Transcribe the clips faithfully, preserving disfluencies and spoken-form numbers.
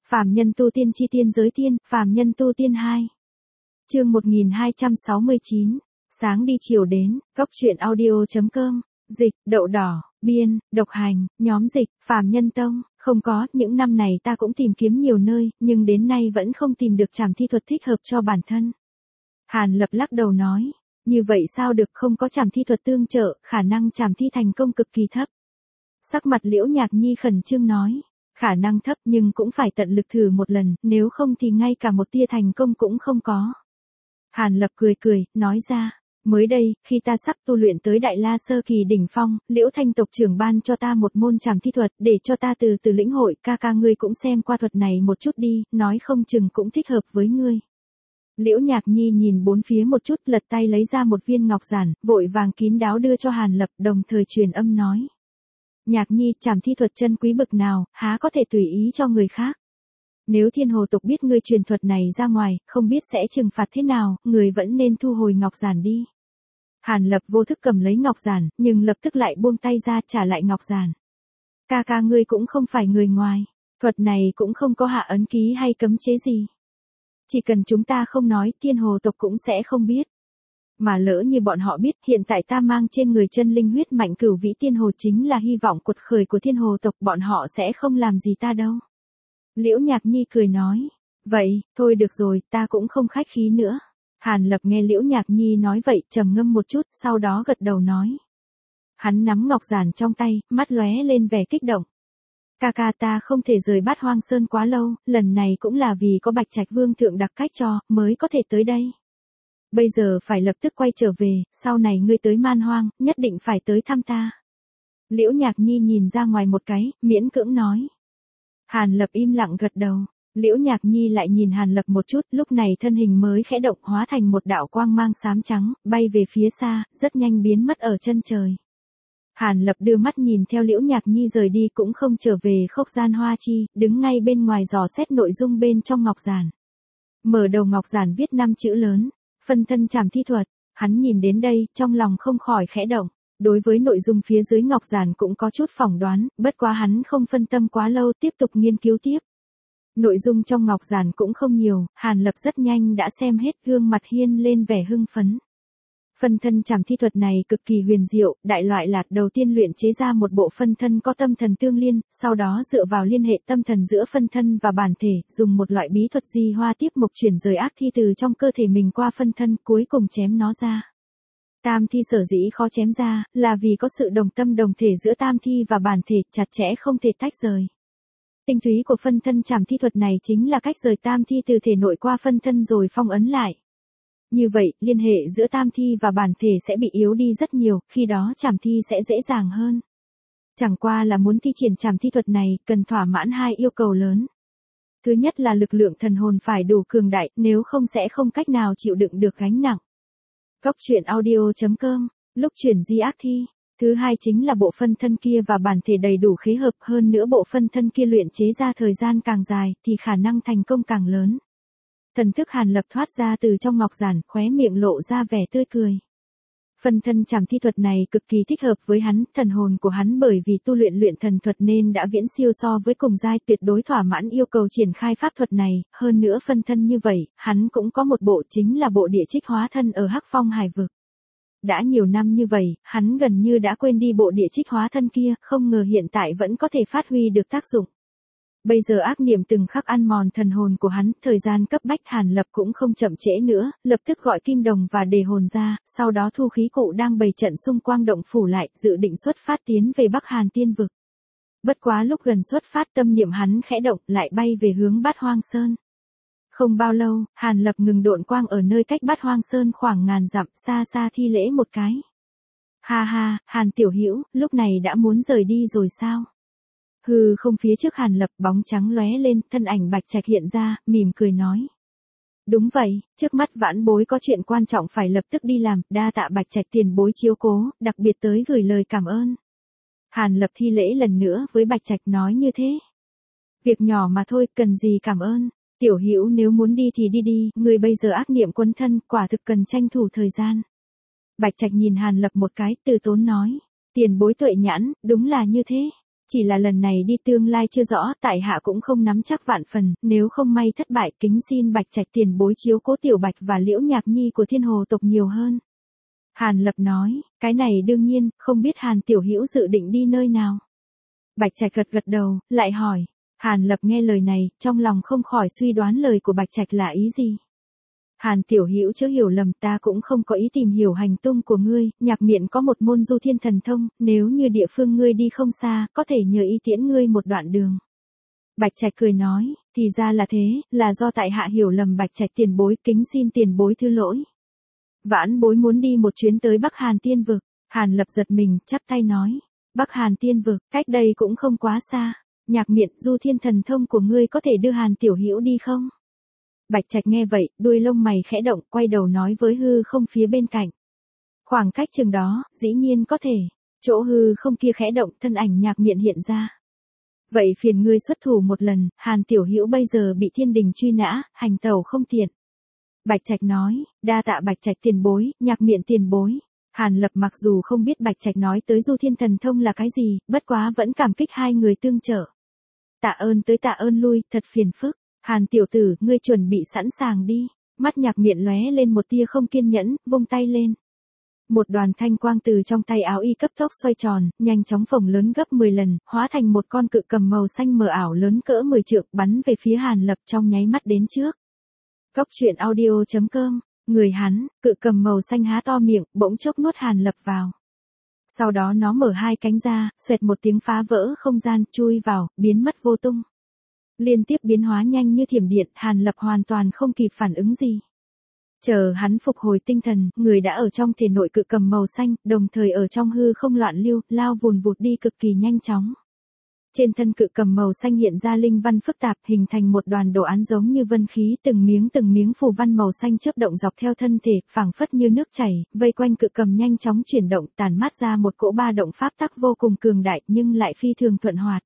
Phàm nhân tu tiên chi tiên giới tiên, phàm nhân tu tiên hai. Chương một nghìn hai trăm sáu mươi chín. Sáng đi chiều đến, góc truyện audio.com, dịch, đậu đỏ, biên, độc hành, nhóm dịch, phàm nhân tông, không có, những năm này ta cũng tìm kiếm nhiều nơi, nhưng đến nay vẫn không tìm được trảm thi thuật thích hợp cho bản thân. Hàn Lập lắc đầu nói, như vậy sao được, không có trảm thi thuật tương trợ, khả năng trảm thi thành công cực kỳ thấp. Sắc mặt Liễu Nhạc Nhi khẩn trương nói, khả năng thấp nhưng cũng phải tận lực thử một lần, nếu không thì ngay cả một tia thành công cũng không có. Hàn Lập cười cười, nói ra, mới đây, khi ta sắp tu luyện tới Đại La Sơ Kỳ đỉnh phong, Liễu Thanh tộc trưởng ban cho ta một môn trảm thi thuật, để cho ta từ từ lĩnh hội, ca ca ngươi cũng xem qua thuật này một chút đi, nói không chừng cũng thích hợp với ngươi. Liễu Nhạc Nhi nhìn bốn phía một chút, lật tay lấy ra một viên ngọc giản, vội vàng kín đáo đưa cho Hàn Lập, đồng thời truyền âm nói. Nhạc Nhi, trảm thi thuật chân quý bực nào, há có thể tùy ý cho người khác. Nếu thiên hồ tộc biết ngươi truyền thuật này ra ngoài, không biết sẽ trừng phạt thế nào, người vẫn nên thu hồi ngọc giản đi. Hàn Lập vô thức cầm lấy ngọc giản, nhưng lập tức lại buông tay ra trả lại ngọc giản. Ca ca ngươi cũng không phải người ngoài, thuật này cũng không có hạ ấn ký hay cấm chế gì. Chỉ cần chúng ta không nói, thiên hồ tộc cũng sẽ không biết. Mà lỡ như bọn họ biết, hiện tại ta mang trên người chân linh huyết mạnh cửu vĩ tiên hồ chính là hy vọng cuột khởi của thiên hồ tộc, bọn họ sẽ không làm gì ta đâu. Liễu Nhạc Nhi cười nói, vậy, thôi được rồi, ta cũng không khách khí nữa. Hàn Lập nghe Liễu Nhạc Nhi nói vậy, trầm ngâm một chút, sau đó gật đầu nói. Hắn nắm ngọc giản trong tay, mắt lóe lên vẻ kích động. Ca ca, ta không thể rời Bát Hoang Sơn quá lâu, lần này cũng là vì có Bạch Trạch Vương thượng đặc cách cho, mới có thể tới đây. Bây giờ phải lập tức quay trở về, sau này ngươi tới Man Hoang, nhất định phải tới thăm ta. Liễu Nhạc Nhi nhìn ra ngoài một cái, miễn cưỡng nói. Hàn Lập im lặng gật đầu. Liễu Nhạc Nhi lại nhìn Hàn Lập một chút, lúc này thân hình mới khẽ động, hóa thành một đạo quang mang xám trắng, bay về phía xa, rất nhanh biến mất ở chân trời. Hàn Lập đưa mắt nhìn theo Liễu Nhạc Nhi rời đi, cũng không trở về Khốc Gian Hoa Chi, đứng ngay bên ngoài dò xét nội dung bên trong ngọc giản. Mở đầu ngọc giản viết năm chữ lớn, phân thân trảm thi thuật. Hắn nhìn đến đây, trong lòng không khỏi khẽ động. Đối với nội dung phía dưới ngọc giản cũng có chút phỏng đoán, bất quá hắn không phân tâm quá lâu, tiếp tục nghiên cứu tiếp. Nội dung trong ngọc giản cũng không nhiều, Hàn Lập rất nhanh đã xem hết, gương mặt hiên lên vẻ hưng phấn. Phân thân trảm thi thuật này cực kỳ huyền diệu, đại loại lạt đầu tiên luyện chế ra một bộ phân thân có tâm thần tương liên, sau đó dựa vào liên hệ tâm thần giữa phân thân và bản thể, dùng một loại bí thuật di hoa tiếp mộc chuyển rời ác thi từ trong cơ thể mình qua phân thân, cuối cùng chém nó ra. Tam thi sở dĩ khó chém ra, là vì có sự đồng tâm đồng thể giữa tam thi và bản thể, chặt chẽ không thể tách rời. Tinh túy của phân thân trảm thi thuật này chính là cách rời tam thi từ thể nội qua phân thân rồi phong ấn lại. Như vậy, liên hệ giữa tam thi và bản thể sẽ bị yếu đi rất nhiều, khi đó trảm thi sẽ dễ dàng hơn. Chẳng qua là muốn thi triển trảm thi thuật này, cần thỏa mãn hai yêu cầu lớn. Thứ nhất là lực lượng thần hồn phải đủ cường đại, nếu không sẽ không cách nào chịu đựng được gánh nặng. Góc truyện audio.com, lúc chuyển di ác thi. Thứ hai chính là bộ phân thân kia và bản thể đầy đủ khế hợp, hơn nữa bộ phân thân kia luyện chế ra thời gian càng dài, thì khả năng thành công càng lớn. Thần thức Hàn Lập thoát ra từ trong ngọc giản, khóe miệng lộ ra vẻ tươi cười. Phân thân trảm thi thuật này cực kỳ thích hợp với hắn, thần hồn của hắn bởi vì tu luyện luyện thần thuật nên đã viễn siêu so với cùng giai, tuyệt đối thỏa mãn yêu cầu triển khai pháp thuật này, hơn nữa phân thân như vậy, hắn cũng có một bộ, chính là bộ địa trích hóa thân ở Hắc Phong Hải vực. Đã nhiều năm như vậy, hắn gần như đã quên đi bộ địa trích hóa thân kia, không ngờ hiện tại vẫn có thể phát huy được tác dụng. Bây giờ ác niệm từng khắc ăn mòn thần hồn của hắn, thời gian cấp bách, Hàn Lập cũng không chậm trễ nữa, lập tức gọi Kim Đồng và Đề Hồn ra, sau đó thu khí cụ đang bày trận xung quanh động phủ lại, dự định xuất phát tiến về Bắc Hàn Tiên vực. Bất quá lúc gần xuất phát, tâm niệm hắn khẽ động, lại bay về hướng Bát Hoang Sơn. Không bao lâu, Hàn Lập ngừng độn quang ở nơi cách Bát Hoang Sơn khoảng ngàn dặm, xa xa thi lễ một cái. Ha ha, Hàn tiểu hữu, lúc này đã muốn rời đi rồi sao? Hừ, không, phía trước Hàn Lập bóng trắng lóe lên, thân ảnh Bạch Trạch hiện ra, mỉm cười nói. Đúng vậy, trước mắt vãn bối có chuyện quan trọng phải lập tức đi làm, đa tạ Bạch Trạch tiền bối chiếu cố, đặc biệt tới gửi lời cảm ơn. Hàn Lập thi lễ lần nữa với Bạch Trạch nói như thế. Việc nhỏ mà thôi, cần gì cảm ơn. Tiểu hữu nếu muốn đi thì đi đi, người bây giờ ác niệm quấn thân, quả thực cần tranh thủ thời gian. Bạch Trạch nhìn Hàn Lập một cái, từ tốn nói. Tiền bối tuệ nhãn, đúng là như thế. Chỉ là lần này đi tương lai chưa rõ, tại hạ cũng không nắm chắc vạn phần, nếu không may thất bại kính xin Bạch Trạch tiền bối chiếu cố Tiểu Bạch và Liễu Nhạc Nhi của Thiên Hồ tộc nhiều hơn. Hàn Lập nói, cái này đương nhiên, không biết Hàn Tiểu Hữu dự định đi nơi nào. Bạch Trạch gật gật đầu, lại hỏi. Hàn Lập nghe lời này, trong lòng không khỏi suy đoán lời của Bạch Trạch là ý gì. Hàn Tiểu Hữu chớ hiểu lầm, ta cũng không có ý tìm hiểu hành tung của ngươi, Nhạc Miện có một môn du thiên thần thông, nếu như địa phương ngươi đi không xa, có thể nhờ y tiễn ngươi một đoạn đường. Bạch Trạch cười nói, thì ra là thế, là do tại hạ hiểu lầm Bạch Trạch tiền bối, kính xin tiền bối thứ lỗi. Vãn bối muốn đi một chuyến tới Bắc Hàn Tiên Vực. Hàn Lập giật mình, chắp tay nói, Bắc Hàn Tiên Vực, cách đây cũng không quá xa. Nhạc Miện, du thiên thần thông của ngươi có thể đưa Hàn Tiểu Hữu đi không? Bạch Trạch nghe vậy, đuôi lông mày khẽ động, quay đầu nói với hư không phía bên cạnh. Khoảng cách chừng đó, dĩ nhiên có thể. Chỗ hư không kia khẽ động, thân ảnh Nhạc Miện hiện ra. Vậy phiền ngươi xuất thủ một lần, Hàn Tiểu Hữu bây giờ bị thiên đình truy nã, hành tẩu không tiện. Bạch Trạch nói, đa tạ Bạch Trạch tiền bối, Nhạc Miện tiền bối. Hàn Lập mặc dù không biết Bạch Trạch nói tới du thiên thần thông là cái gì, bất quá vẫn cảm kích hai người tương trợ. Tạ ơn tới tạ ơn lui, thật phiền phức. Hàn tiểu tử, ngươi chuẩn bị sẵn sàng đi. Mắt Nhạc Miện lóe lên một tia không kiên nhẫn, vung tay lên. Một đoàn thanh quang từ trong tay áo y cấp tốc xoay tròn, nhanh chóng phồng lớn gấp mười lần, hóa thành một con cự cầm màu xanh mờ ảo lớn cỡ mười trượng, bắn về phía Hàn Lập trong nháy mắt đến trước. Góc truyện audio chấm com, người hắn, cự cầm màu xanh há to miệng, bỗng chốc nuốt Hàn Lập vào. Sau đó nó mở hai cánh ra, xoẹt một tiếng phá vỡ không gian, chui vào, biến mất vô tung. Liên tiếp biến hóa nhanh như thiểm điện, Hàn Lập hoàn toàn không kịp phản ứng gì. Chờ hắn phục hồi tinh thần, người đã ở trong thể nội cự cầm màu xanh, đồng thời ở trong hư không loạn lưu, lao vùn vụt đi cực kỳ nhanh chóng. Trên thân cự cầm màu xanh hiện ra linh văn phức tạp, hình thành một đoàn đồ án giống như vân khí, từng miếng từng miếng phù văn màu xanh chớp động dọc theo thân thể, phảng phất như nước chảy, vây quanh cự cầm nhanh chóng chuyển động, tản mát ra một cỗ ba động pháp tắc vô cùng cường đại, nhưng lại phi thường thuận hoạt.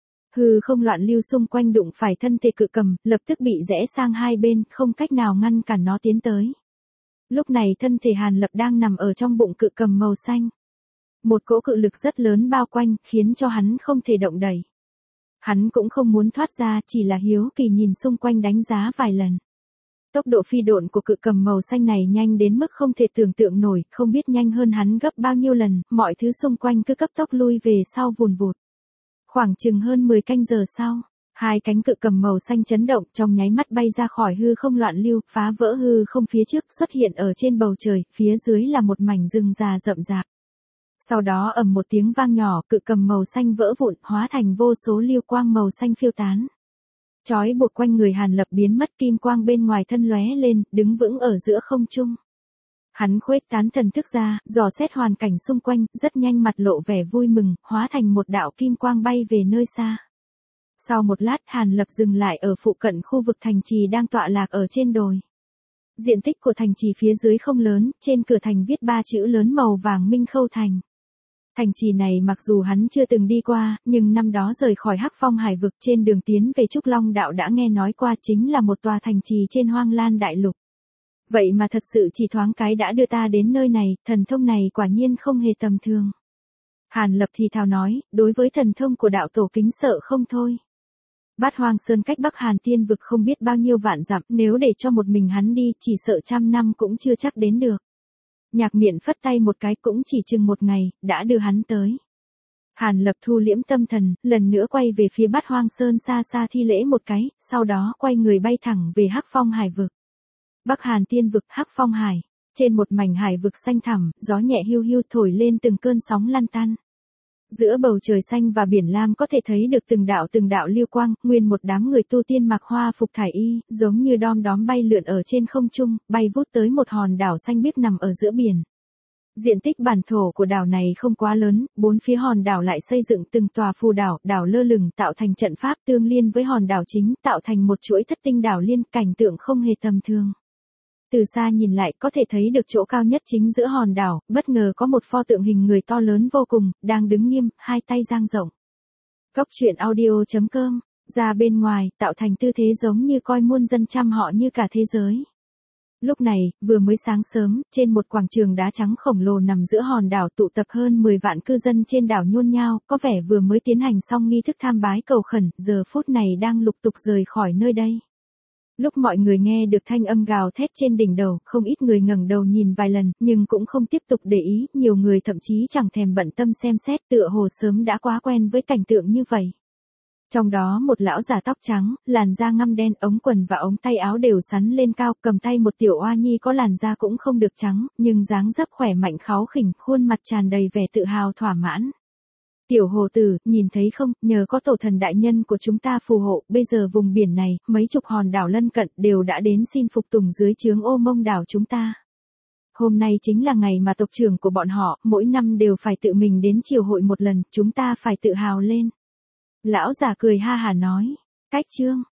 Hư không loạn lưu xung quanh đụng phải thân thể cự cầm, lập tức bị rẽ sang hai bên, không cách nào ngăn cản nó tiến tới. Lúc này thân thể Hàn Lập đang nằm ở trong bụng cự cầm màu xanh. Một cỗ cự lực rất lớn bao quanh, khiến cho hắn không thể động đậy. Hắn cũng không muốn thoát ra, chỉ là hiếu kỳ nhìn xung quanh đánh giá vài lần. Tốc độ phi độn của cự cầm màu xanh này nhanh đến mức không thể tưởng tượng nổi, không biết nhanh hơn hắn gấp bao nhiêu lần, mọi thứ xung quanh cứ cấp tốc lui về sau vùn vụt. Khoảng chừng hơn mười canh giờ sau, hai cánh cự cầm màu xanh chấn động, trong nháy mắt bay ra khỏi hư không loạn lưu, phá vỡ hư không phía trước, xuất hiện ở trên bầu trời, phía dưới là một mảnh rừng già rậm rạp. Sau đó ầm một tiếng vang nhỏ, cự cầm màu xanh vỡ vụn, hóa thành vô số lưu quang màu xanh phiêu tán. Chói buộc quanh người Hàn Lập biến mất, kim quang bên ngoài thân lóe lên, đứng vững ở giữa không trung. Hắn khuếch tán thần thức ra, dò xét hoàn cảnh xung quanh, rất nhanh mặt lộ vẻ vui mừng, hóa thành một đạo kim quang bay về nơi xa. Sau một lát, Hàn Lập dừng lại ở phụ cận khu vực thành trì đang tọa lạc ở trên đồi. Diện tích của thành trì phía dưới không lớn, trên cửa thành viết ba chữ lớn màu vàng Minh Khâu Thành. Thành trì này mặc dù hắn chưa từng đi qua, nhưng năm đó rời khỏi Hắc Phong Hải vực trên đường tiến về Trúc Long Đạo đã nghe nói qua, chính là một tòa thành trì trên Hoang Lan Đại Lục. Vậy mà thật sự chỉ thoáng cái đã đưa ta đến nơi này, thần thông này quả nhiên không hề tầm thường. Hàn Lập thì thào nói, đối với thần thông của đạo tổ kính sợ không thôi. Bát Hoang Sơn cách Bắc Hàn Tiên vực không biết bao nhiêu vạn dặm, nếu để cho một mình hắn đi, chỉ sợ trăm năm cũng chưa chắc đến được. Nhạc Miện phất tay một cái, cũng chỉ chừng một ngày, đã đưa hắn tới. Hàn Lập thu liễm tâm thần, lần nữa quay về phía Bát Hoang Sơn xa xa thi lễ một cái, sau đó quay người bay thẳng về Hắc Phong Hải vực. Bắc Hàn Tiên vực, Hắc Phong Hải. Trên một mảnh hải vực xanh thẳm, gió nhẹ hiu hiu thổi lên từng cơn sóng lăn tăn. Giữa bầu trời xanh và biển lam có thể thấy được từng đạo từng đạo lưu quang, nguyên một đám người tu tiên mặc hoa phục thải y, giống như đom đóm bay lượn ở trên không trung, bay vút tới một hòn đảo xanh biếc nằm ở giữa biển. Diện tích bản thổ của đảo này không quá lớn, bốn phía hòn đảo lại xây dựng từng tòa phù đảo, đảo lơ lửng tạo thành trận pháp tương liên với hòn đảo chính, tạo thành một chuỗi thất tinh đảo liên, cảnh tượng không hề tầm thường. Từ xa nhìn lại có thể thấy được chỗ cao nhất chính giữa hòn đảo, bất ngờ có một pho tượng hình người to lớn vô cùng, đang đứng nghiêm, hai tay dang rộng. Góc truyện audio chấm com, ra bên ngoài, tạo thành tư thế giống như coi muôn dân trăm họ như cả thế giới. Lúc này, vừa mới sáng sớm, trên một quảng trường đá trắng khổng lồ nằm giữa hòn đảo tụ tập hơn mười vạn cư dân trên đảo nhôn nhao, có vẻ vừa mới tiến hành xong nghi thức tham bái cầu khẩn, giờ phút này đang lục tục rời khỏi nơi đây. Lúc mọi người nghe được thanh âm gào thét trên đỉnh đầu, không ít người ngẩng đầu nhìn vài lần, nhưng cũng không tiếp tục để ý, nhiều người thậm chí chẳng thèm bận tâm xem xét, tựa hồ sớm đã quá quen với cảnh tượng như vậy. Trong đó một lão già tóc trắng, làn da ngăm đen, ống quần và ống tay áo đều sắn lên cao, cầm tay một tiểu oa nhi có làn da cũng không được trắng, nhưng dáng dấp khỏe mạnh kháu khỉnh, khuôn mặt tràn đầy vẻ tự hào thỏa mãn. Tiểu hồ tử, nhìn thấy không, nhờ có tổ thần đại nhân của chúng ta phù hộ, bây giờ vùng biển này, mấy chục hòn đảo lân cận đều đã đến xin phục tùng dưới trướng Ô Mông đảo chúng ta. Hôm nay chính là ngày mà tộc trưởng của bọn họ, mỗi năm đều phải tự mình đến triều hội một lần, chúng ta phải tự hào lên. Lão già cười ha hà nói, cách chương,